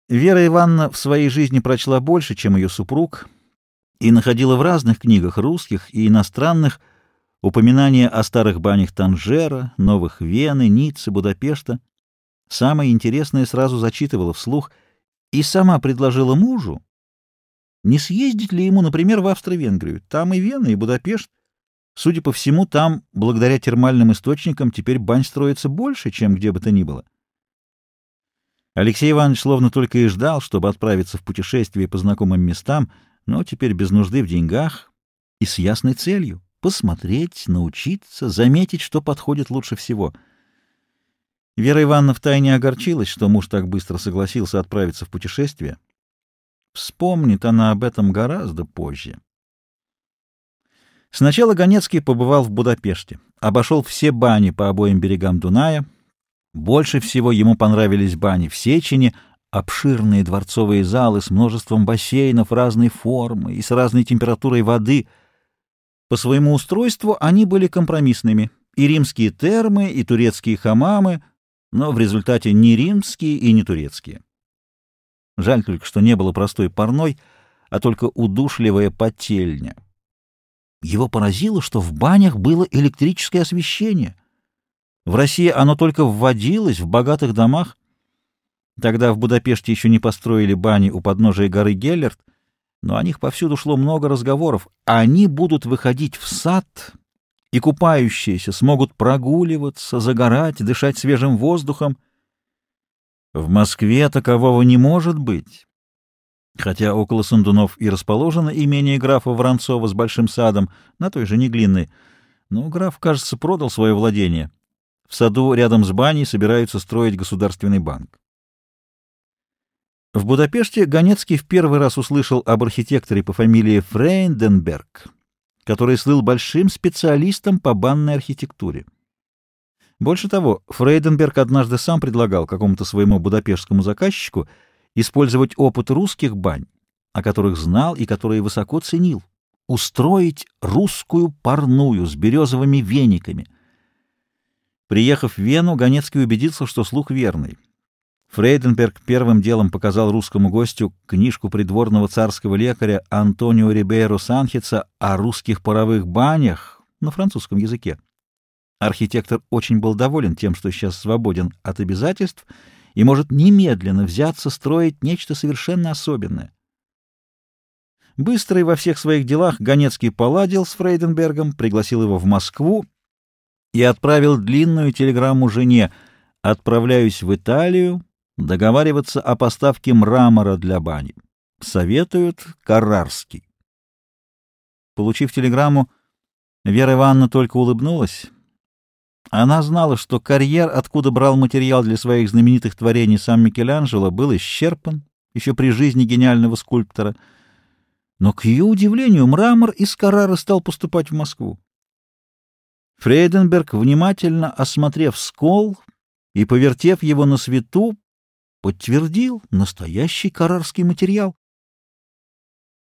Вера Ивановна в своей жизни прочла больше, чем ее супруг, и находила в разных книгах, русских и иностранных, упоминания о старых банях Танжера, Новых Вены, Ниццы, Будапешта. Самое интересное сразу зачитывала вслух и сама предложила мужу, не съездить ли ему, например, в Австро-Венгрию. Там и Вена, и Будапешт. Судя по всему, там, благодаря термальным источникам, теперь бань строится больше, чем где бы то ни было. Алексей Иванович словно только и ждал, чтобы отправиться в путешествие по знакомым местам, но теперь без нужды в деньгах и с ясной целью — посмотреть, научиться, заметить, что подходит лучше всего. Вера Ивановна втайне огорчилась, что муж так быстро согласился отправиться в путешествие. Вспомнит она об этом гораздо позже. Сначала Ганецкий побывал в Будапеште, обошел все бани по обоим берегам Дуная. Больше всего ему понравились бани в Сечине, обширные дворцовые залы с множеством бассейнов разной формы и с разной температурой воды. По своему устройству они были компромиссными. И римские термы, и турецкие хамамы, но в результате не римские и не турецкие. Жаль только, что не было простой парной, а только удушливая потельня. Его поразило, что в банях было электрическое освещение. В России оно только вводилось в богатых домах. Тогда в Будапеште еще не построили бани у подножия горы Геллерт, но о них повсюду шло много разговоров. Они будут выходить в сад, и купающиеся смогут прогуливаться, загорать, дышать свежим воздухом. В Москве такового не может быть. Хотя около Сандунов и расположено имение графа Воронцова с большим садом, на той же Неглинной, но граф, кажется, продал свое владение. В саду рядом с баней собираются строить государственный банк. В Будапеште Ганецкий в первый раз услышал об архитекторе по фамилии Фрейденберг, который слыл большим специалистом по банной архитектуре. Больше того, Фрейденберг однажды сам предлагал какому-то своему будапештскому заказчику использовать опыт русских бань, о которых знал и которые высоко ценил, устроить русскую парную с березовыми вениками. Приехав в Вену, Ганецкий убедился, что слух верный. Фрейденберг первым делом показал русскому гостю книжку придворного царского лекаря Антонио Рибейро Санхеца о русских паровых банях на французском языке. Архитектор очень был доволен тем, что сейчас свободен от обязательств и может немедленно взяться строить нечто совершенно особенное. Быстрый во всех своих делах, Ганецкий поладил с Фрейденбергом, пригласил его в Москву и отправил длинную телеграмму жене: «Отправляюсь в Италию договариваться о поставке мрамора для бани. Советуют Каррарский». Получив телеграмму, Вера Ивановна только улыбнулась. Она знала, что карьер, откуда брал материал для своих знаменитых творений сам Микеланджело, был исчерпан еще при жизни гениального скульптора. Но, к ее удивлению, мрамор из Каррары стал поступать в Москву. Фрейденберг, внимательно осмотрев скол и повертев его на свету, подтвердил настоящий каррарский материал.